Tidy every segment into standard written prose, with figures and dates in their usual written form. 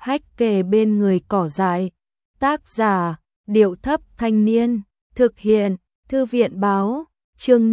hách kề bên người cỏ dại. Tác giả, Điệu Thấp Thanh Niên. Thực hiện, Thư viện Báo. Chương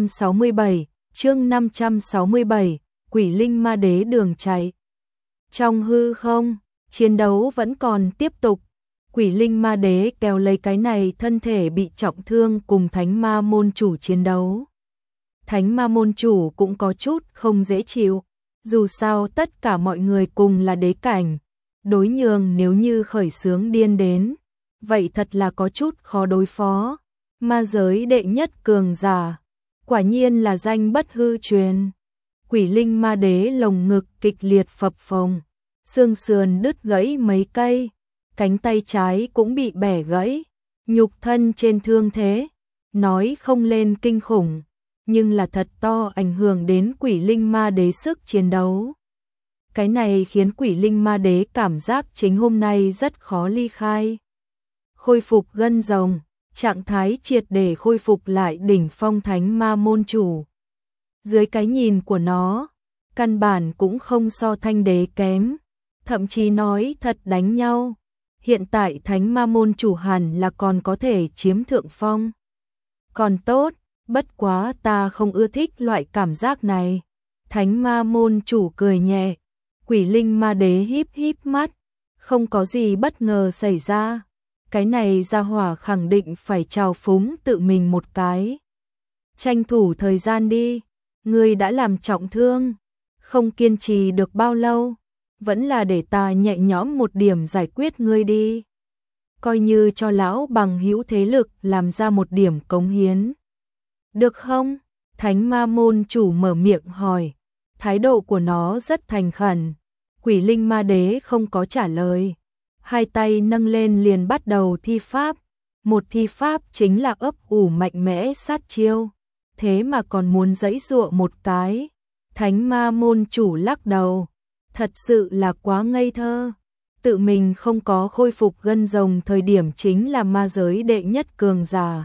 567, Quỷ Linh Ma Đế đường chạy. Trong hư không, chiến đấu vẫn còn tiếp tục. Quỷ Linh Ma Đế kéo lấy cái này thân thể bị trọng thương cùng Thánh Ma môn chủ chiến đấu. Thánh Ma môn chủ cũng có chút không dễ chịu, dù sao tất cả mọi người cùng là đế cảnh, đối nhường nếu như khởi xướng điên đến, vậy thật là có chút khó đối phó. Ma giới đệ nhất cường giả, quả nhiên là danh bất hư truyền. Quỷ Linh Ma Đế lồng ngực kịch liệt phập phồng, xương sườn đứt gãy mấy cây, cánh tay trái cũng bị bẻ gãy, nhục thân trên thương thế, nói không lên kinh khủng, nhưng là thật to ảnh hưởng đến Quỷ Linh Ma Đế sức chiến đấu. Cái này khiến Quỷ Linh Ma Đế cảm giác chính hôm nay rất khó ly khai. Khôi phục gân rồng, trạng thái triệt để khôi phục lại đỉnh phong Thánh Ma môn chủ. Dưới cái nhìn của nó, căn bản cũng không so Thanh Đế kém, thậm chí nói thật đánh nhau. Hiện tại Thánh Ma môn chủ hẳn là còn có thể chiếm thượng phong. Còn tốt, bất quá ta không ưa thích loại cảm giác này. Thánh Ma môn chủ cười nhẹ, Quỷ Linh Ma Đế híp híp mắt, không có gì bất ngờ xảy ra. Cái này gia hỏa khẳng định phải trào phúng tự mình một cái. Tranh thủ thời gian đi, ngươi đã làm trọng thương, không kiên trì được bao lâu, vẫn là để ta nhẹ nhõm một điểm giải quyết ngươi đi. Coi như cho lão bằng hữu thế lực làm ra một điểm cống hiến. Được không? Thánh Ma môn chủ mở miệng hỏi, thái độ của nó rất thành khẩn. Quỷ Linh Ma Đế không có trả lời, hai tay nâng lên liền bắt đầu thi pháp. Một thi pháp chính là ấp ủ mạnh mẽ sát chiêu, thế mà còn muốn giãy giụa một cái. Thánh Ma môn chủ lắc đầu, thật sự là quá ngây thơ. Tự mình không có khôi phục gân rồng thời điểm chính là ma giới đệ nhất cường giả,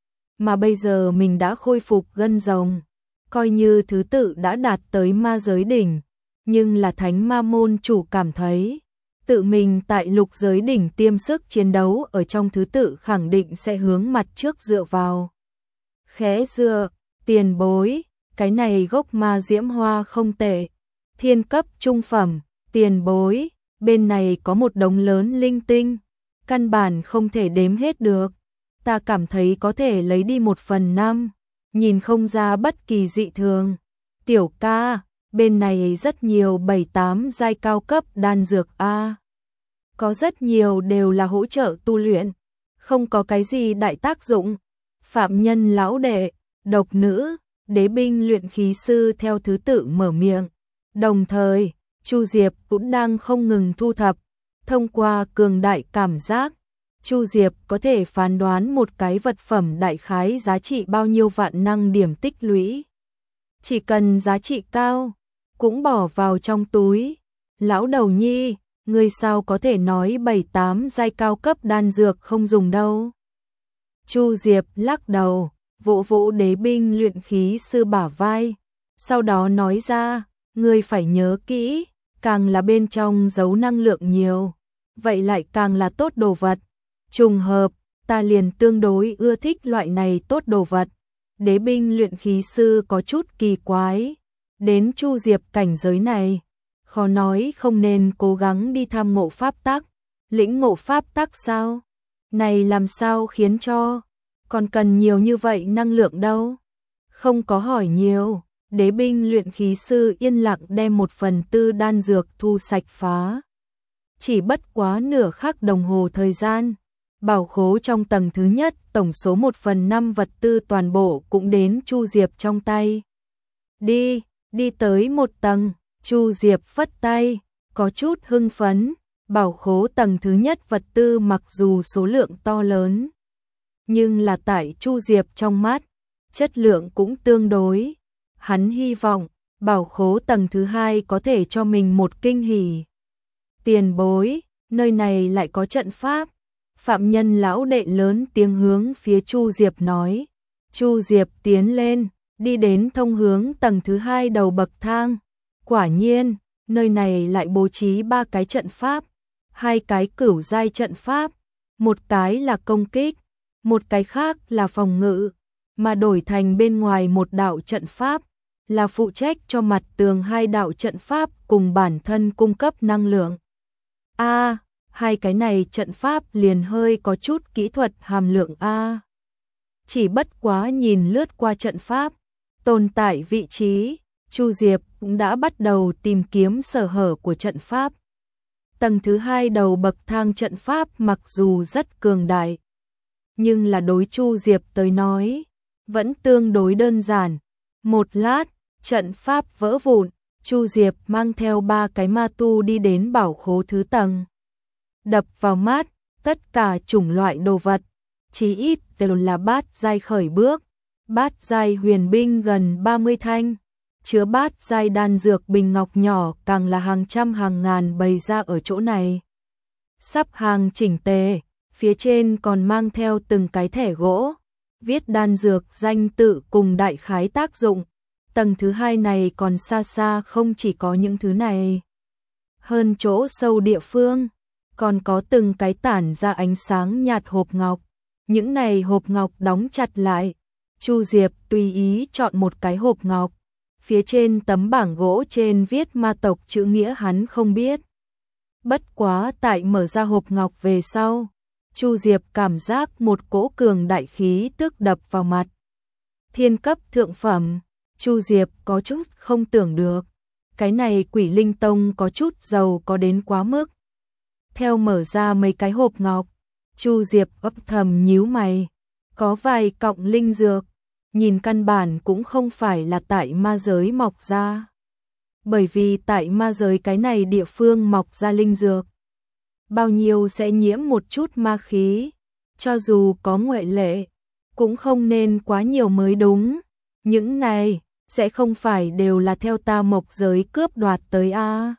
mà bây giờ mình đã khôi phục gân rồng, coi như thứ tự đã đạt tới ma giới đỉnh, nhưng là Thánh Ma môn chủ cảm thấy tự mình tại lục giới đỉnh tiêm sức chiến đấu ở trong thứ tự khẳng định sẽ hướng mặt trước dựa vào. Khẽ dựa, tiền bối, cái này gốc ma diễm hoa không tệ, thiên cấp trung phẩm, tiền bối, bên này có một đống lớn linh tinh, căn bản không thể đếm hết được, ta cảm thấy có thể lấy đi 1/5, nhìn không ra bất kỳ dị thường. Tiểu ca, bên này rất nhiều 7-8 giai cao cấp đan dược a. Có rất nhiều đều là hỗ trợ tu luyện, không có cái gì đại tác dụng. Phạm Nhân lão đệ, độc nữ, đế binh luyện khí sư theo thứ tự mở miệng. Đồng thời, Chu Diệp cũng đang không ngừng thu thập. Thông qua cường đại cảm giác, Chu Diệp có thể phán đoán một cái vật phẩm đại khái giá trị bao nhiêu vạn năng điểm tích lũy. Chỉ cần giá trị cao, cũng bỏ vào trong túi. Lão đầu nhi, ngươi sao có thể nói 7-8 giai cao cấp đan dược không dùng đâu? Chu Diệp lắc đầu, vỗ vỗ đế binh luyện khí sư bả vai, sau đó nói ra, ngươi phải nhớ kỹ, càng là bên trong giấu năng lượng nhiều, vậy lại càng là tốt đồ vật. Trùng hợp, ta liền tương đối ưa thích loại này tốt đồ vật. Đế binh luyện khí sư có chút kỳ quái, đến Chu Diệp cảnh giới này, khó nói không nên cố gắng đi tham ngộ pháp tắc. Lĩnh ngộ pháp tắc sao? Này làm sao khiến cho còn cần nhiều như vậy năng lượng đâu? Không có hỏi nhiều, đế binh luyện khí sư yên lặng đem 1/4 đan dược thu sạch phá. Chỉ bất quá nửa khắc đồng hồ thời gian, bảo khố trong tầng thứ nhất tổng số 1/5 vật tư toàn bộ cũng đến Chu Diệp trong tay. Đi tới một tầng, Chu Diệp phất tay, có chút hưng phấn. Bảo khố tầng thứ nhất vật tư mặc dù số lượng to lớn, nhưng là tại Chu Diệp trong mắt, chất lượng cũng tương đối. Hắn hy vọng bảo khố tầng thứ hai có thể cho mình một kinh hỉ. Tiền bối, nơi này lại có trận pháp. Phạm Nhân lão đệ lớn tiếng hướng phía Chu Diệp nói. Chu Diệp tiến lên, đi đến thông hướng tầng thứ hai đầu bậc thang. Quả nhiên, nơi này lại bố trí 3 cái trận pháp. hai cái cửu giai trận pháp, một cái là công kích, một cái khác là phòng ngự, mà đổi thành bên ngoài một đạo trận pháp, là phụ trách cho mặt tường hai đạo trận pháp cùng bản thân cung cấp năng lượng. Hai cái này trận pháp liền hơi có chút kỹ thuật hàm lượng a. Chỉ bất quá nhìn lướt qua trận pháp, tồn tại vị trí, Chu Diệp cũng đã bắt đầu tìm kiếm sở hở của trận pháp. Tầng thứ 2 đầu bậc thang trận pháp mặc dù rất cường đại, nhưng là đối Chu Diệp tới nói, vẫn tương đối đơn giản. Một lát, trận pháp vỡ vụn, Chu Diệp mang theo 3 cái ma tu đi đến bảo khố thứ tầng. Đập vào mắt, tất cả chủng loại đồ vật, chí ít đều là bát giai khởi bước, bát giai huyền binh gần 30 thanh, chứa bát giai đan dược bình ngọc nhỏ càng là hàng trăm hàng ngàn bày ra ở chỗ này. Sắp hàng chỉnh tề, phía trên còn mang theo từng cái thẻ gỗ, viết đan dược danh tự cùng đại khái tác dụng. Tầng thứ 2 này còn xa xa không chỉ có những thứ này. Hơn chỗ sâu địa phương, còn có từng cái tản ra ánh sáng nhạt hộp ngọc. Những này hộp ngọc đóng chặt lại. Chu Diệp tùy ý chọn một cái hộp ngọc. Phía trên tấm bảng gỗ trên viết ma tộc chữ nghĩa hắn không biết. Bất quá tại mở ra hộp ngọc về sau, Chu Diệp cảm giác một cỗ cường đại khí tức đập vào mặt. Thiên cấp thượng phẩm, Chu Diệp có chút không tưởng được. Cái này Quỷ Linh Tông có chút giàu có đến quá mức. Theo mở ra mấy cái hộp ngọc, Chu Diệp ấp thầm nhíu mày. Có vài cọng linh dược, nhìn căn bản cũng không phải là tại ma giới mọc ra. Bởi vì tại ma giới cái này địa phương mọc ra linh dược, bao nhiêu sẽ nhiễm một chút ma khí, cho dù có ngoại lệ, cũng không nên quá nhiều mới đúng. Những này, sẽ không phải đều là theo ta mộc giới cướp đoạt tới a.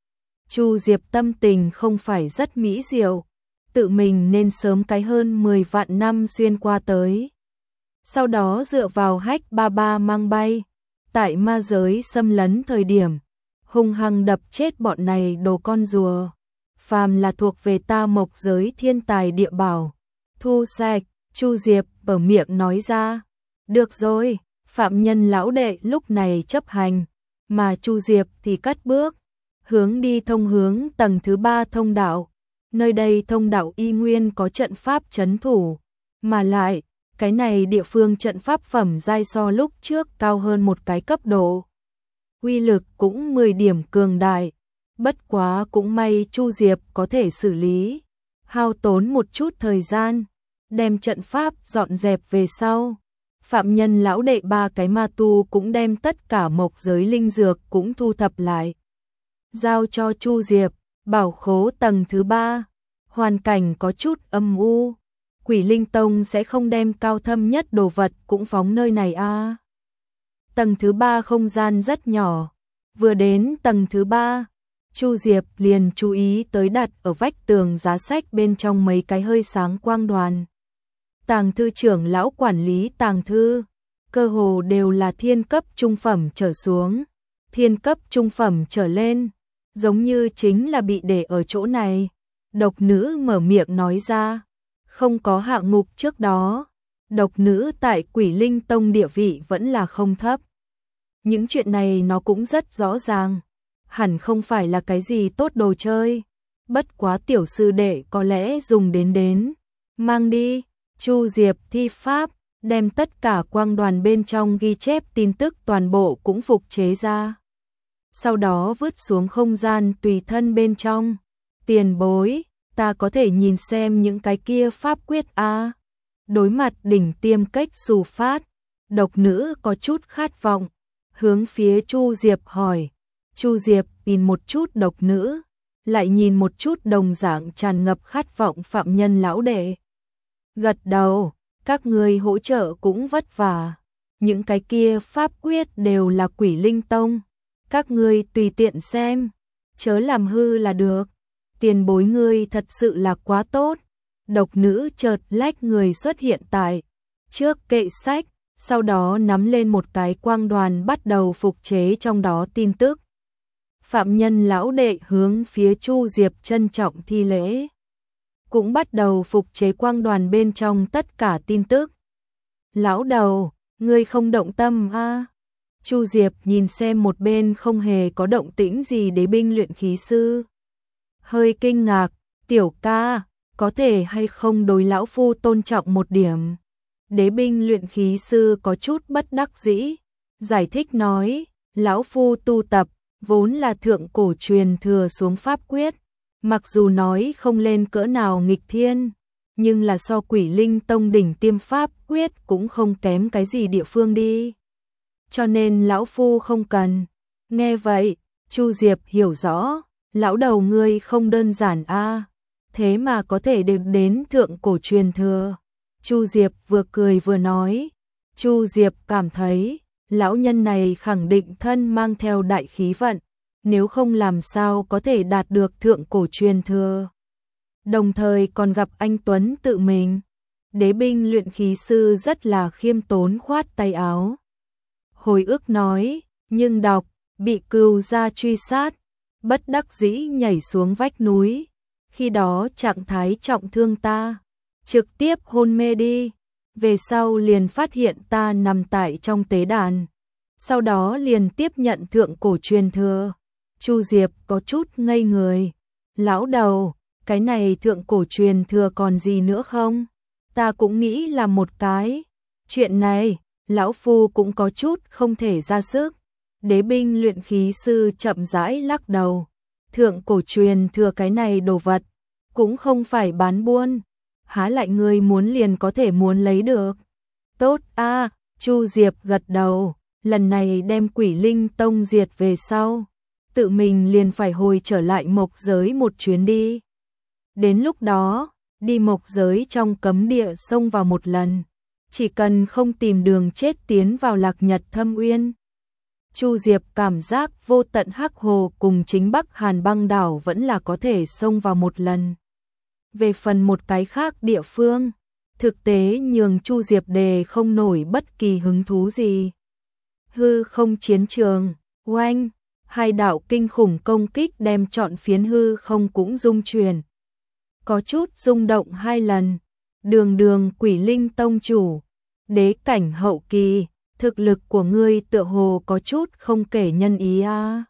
Chu Diệp tâm tình không phải rất mỹ diệu, tự mình nên sớm cái hơn 10 vạn năm xuyên qua tới. Sau đó dựa vào hách ba ba mang bay, tại ma giới xâm lấn thời điểm, hung hăng đập chết bọn này đồ con rùa. Phàm là thuộc về ta mộc giới thiên tài địa bảo, thu sạch. Chu Diệp ở miệng nói ra. Được rồi, phạm nhân lão đệ lúc này chấp hành, mà Chu Diệp thì cất bước, hướng đi thông hướng tầng thứ 3 thông đạo. Nơi đây thông đạo y nguyên có trận pháp trấn thủ, mà lại, cái này địa phương trận pháp phẩm giai so lúc trước cao hơn một cái cấp độ. Uy lực cũng 10 điểm cường đại, bất quá cũng may Chu Diệp có thể xử lý, hao tốn một chút thời gian, đem trận pháp dọn dẹp về sau. Phạm nhân lão đệ 3 cái ma tu cũng đem tất cả mộc giới linh dược cũng thu thập lại. Giao cho Chu Diệp, bảo khố tầng thứ 3, hoàn cảnh có chút âm u. Quỷ Linh Tông sẽ không đem cao thâm nhất đồ vật cũng phóng nơi này a. Tầng thứ 3 không gian rất nhỏ, vừa đến tầng thứ 3, Chu Diệp liền chú ý tới đặt ở vách tường giá sách bên trong mấy cái hơi sáng quang đoàn. Tàng thư trưởng lão quản lý tàng thư, cơ hồ đều là thiên cấp trung phẩm trở xuống, thiên cấp trung phẩm trở lên, giống như chính là bị để ở chỗ này. Độc nữ mở miệng nói ra, không có hạng mục trước đó, độc nữ tại Quỷ Linh Tông địa vị vẫn là không thấp. Những chuyện này nó cũng rất rõ ràng, hẳn không phải là cái gì tốt đồ chơi, bất quá tiểu sư đệ có lẽ dùng đến. Mang đi. Chu Diệp thi pháp, đem tất cả quang đoàn bên trong ghi chép tin tức toàn bộ cũng phục chế ra. Sau đó vứt xuống không gian tùy thân bên trong. Tiền bối, ta có thể nhìn xem những cái kia pháp quyết a. Đối mặt đỉnh tiêm cách xù phát, độc nữ có chút khát vọng, hướng phía Chu Diệp hỏi. Chu Diệp nhìn một chút độc nữ, lại nhìn một chút đồng dạng tràn ngập khát vọng phạm nhân lão đệ. Gật đầu, các người hỗ trợ cũng vất vả. Những cái kia pháp quyết đều là Quỷ Linh Tông, các ngươi tùy tiện xem, chớ làm hư là được. Tiền bối ngươi thật sự là quá tốt. Độc nữ chợt lách người xuất hiện tại trước kệ sách, sau đó nắm lên một cái quang đoàn bắt đầu phục chế trong đó tin tức. Phạm Nhân lão đệ hướng phía Chu Diệp trân trọng thi lễ. Cũng bắt đầu phục chế quang đoàn bên trong tất cả tin tức. Lão đầu, ngươi không động tâm a? Chu Diệp nhìn xem một bên không hề có động tĩnh gì đế binh luyện khí sư. Hơi kinh ngạc, tiểu ca, có thể hay không đối lão phu tôn trọng một điểm. Đế binh luyện khí sư có chút bất đắc dĩ, giải thích nói, lão phu tu tập, vốn là thượng cổ truyền thừa xuống pháp quyết. Mặc dù nói không lên cỡ nào nghịch thiên, nhưng là so Quỷ Linh Tông đỉnh tiêm pháp quyết cũng không kém cái gì địa phương đi. Cho nên lão phu không cần. Nghe vậy, Chu Diệp hiểu rõ, lão đầu ngươi không đơn giản a, thế mà có thể đến thượng cổ truyền thừa. Chu Diệp vừa cười vừa nói, Chu Diệp cảm thấy, lão nhân này khẳng định thân mang theo đại khí vận, nếu không làm sao có thể đạt được thượng cổ truyền thừa. Đồng thời còn gặp anh Tuấn tự mình. Đế binh luyện khí sư rất là khiêm tốn khoát tay áo. Hồi ức nói, nhưng đọc, bị cừu gia truy sát, bất đắc dĩ nhảy xuống vách núi. Khi đó trạng thái trọng thương ta, trực tiếp hôn mê đi. Về sau liền phát hiện ta nằm tại trong tế đàn. Sau đó liền tiếp nhận thượng cổ truyền thừa. Chu Diệp có chút ngây người. Lão đầu, cái này thượng cổ truyền thừa còn gì nữa không? Ta cũng nghĩ là một cái. Chuyện này, lão phu cũng có chút không thể ra sức. Đế binh luyện khí sư chậm rãi lắc đầu. Thượng cổ truyền thừa cái này đồ vật, cũng không phải bán buôn. Há lại người muốn liền có thể muốn lấy được. Tốt a, Chu Diệp gật đầu. Lần này đem Quỷ Linh Tông diệt về sau, tự mình liền phải hồi trở lại mộc giới một chuyến đi. Đến lúc đó, đi mộc giới trong cấm địa xông vào một lần, chỉ cần không tìm đường chết tiến vào Lạc Nhật Thâm Uyên. Chu Diệp cảm giác vô tận Hắc Hồ cùng chính Bắc Hàn Băng Đảo vẫn là có thể xông vào một lần. Về phần một cái khác địa phương, thực tế nhường Chu Diệp đề không nổi bất kỳ hứng thú gì. Hư không chiến trường, oanh, hai đạo kinh khủng công kích đem trọn phiến hư không cũng rung chuyển. Có chút rung động hai lần. Đường Quỷ Linh Tông chủ, đế cảnh hậu kỳ, thực lực của ngươi tựa hồ có chút không kể nhân ý a.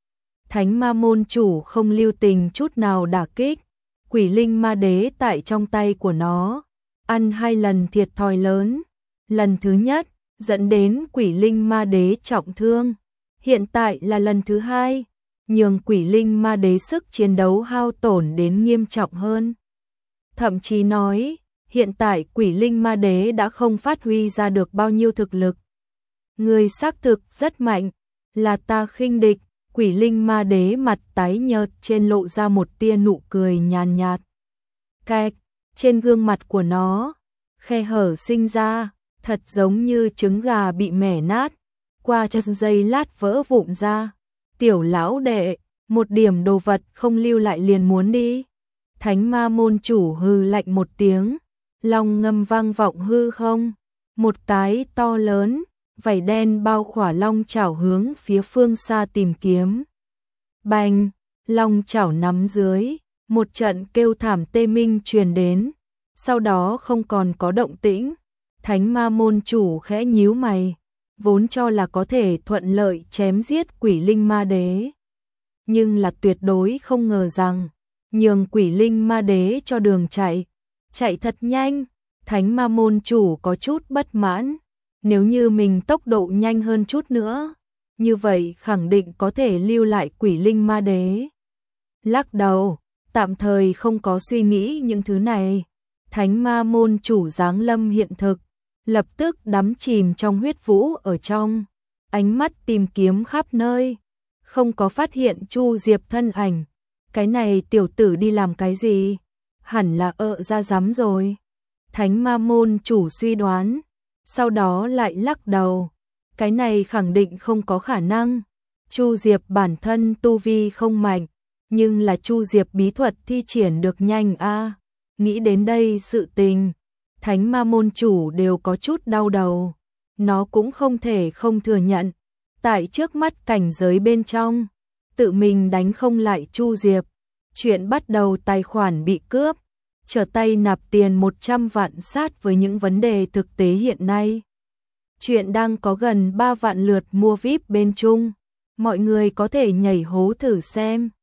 Thánh Ma môn chủ không lưu tình chút nào đả kích, Quỷ Linh Ma đế tại trong tay của nó, ăn hai lần thiệt thòi lớn. Lần thứ nhất, dẫn đến Quỷ Linh Ma đế trọng thương. Hiện tại là lần thứ hai, nhường Quỷ Linh Ma đế sức chiến đấu hao tổn đến nghiêm trọng hơn. Thậm chí nói, hiện tại Quỷ Linh Ma đế đã không phát huy ra được bao nhiêu thực lực. Người xác thực rất mạnh, là ta khinh địch. Quỷ Linh Ma đế mặt tái nhợt trên lộ ra một tia nụ cười nhàn nhạt. Kẹt, trên gương mặt của nó, khe hở sinh ra, thật giống như trứng gà bị mẻ nát, qua chân giây lát vỡ vụn ra. Tiểu lão đệ, một điểm đồ vật không lưu lại liền muốn đi. Thánh Ma môn chủ hừ lạnh một tiếng, long ngâm vang vọng hư không, một cái to lớn, vảy đen bao khỏa long chảo hướng phía phương xa tìm kiếm. Bành, long chảo nắm dưới, một trận kêu thảm tê minh truyền đến, sau đó không còn có động tĩnh. Thánh Ma môn chủ khẽ nhíu mày, vốn cho là có thể thuận lợi chém giết Quỷ Linh Ma đế, nhưng là tuyệt đối không ngờ rằng nhường Quỷ Linh Ma đế cho đường chạy thật nhanh. Thánh Ma môn chủ có chút bất mãn, nếu như mình tốc độ nhanh hơn chút nữa, như vậy khẳng định có thể lưu lại Quỷ Linh Ma đế. Lắc đầu, tạm thời không có suy nghĩ những thứ này. Thánh Ma môn chủ giáng lâm hiện thực, lập tức đắm chìm trong huyết vũ ở trong, ánh mắt tìm kiếm khắp nơi, không có phát hiện Chu Diệp thân ảnh. Cái này tiểu tử đi làm cái gì? Hẳn là ra rắm rồi. Thánh Ma môn chủ suy đoán, sau đó lại lắc đầu. Cái này khẳng định không có khả năng. Chu Diệp bản thân tu vi không mạnh, nhưng là Chu Diệp bí thuật thi triển được nhanh a. Nghĩ đến đây sự tình, Thánh Ma môn chủ đều có chút đau đầu. Nó cũng không thể không thừa nhận, tại trước mắt cảnh giới bên trong, tự mình đánh không lại Chu Diệp. Chuyện bắt đầu tài khoản bị cướp, trở tay nạp tiền 100 vạn sát với những vấn đề thực tế hiện nay. Chuyện đang có gần 3 vạn lượt mua VIP bên Trung. Mọi người có thể nhảy hố thử xem.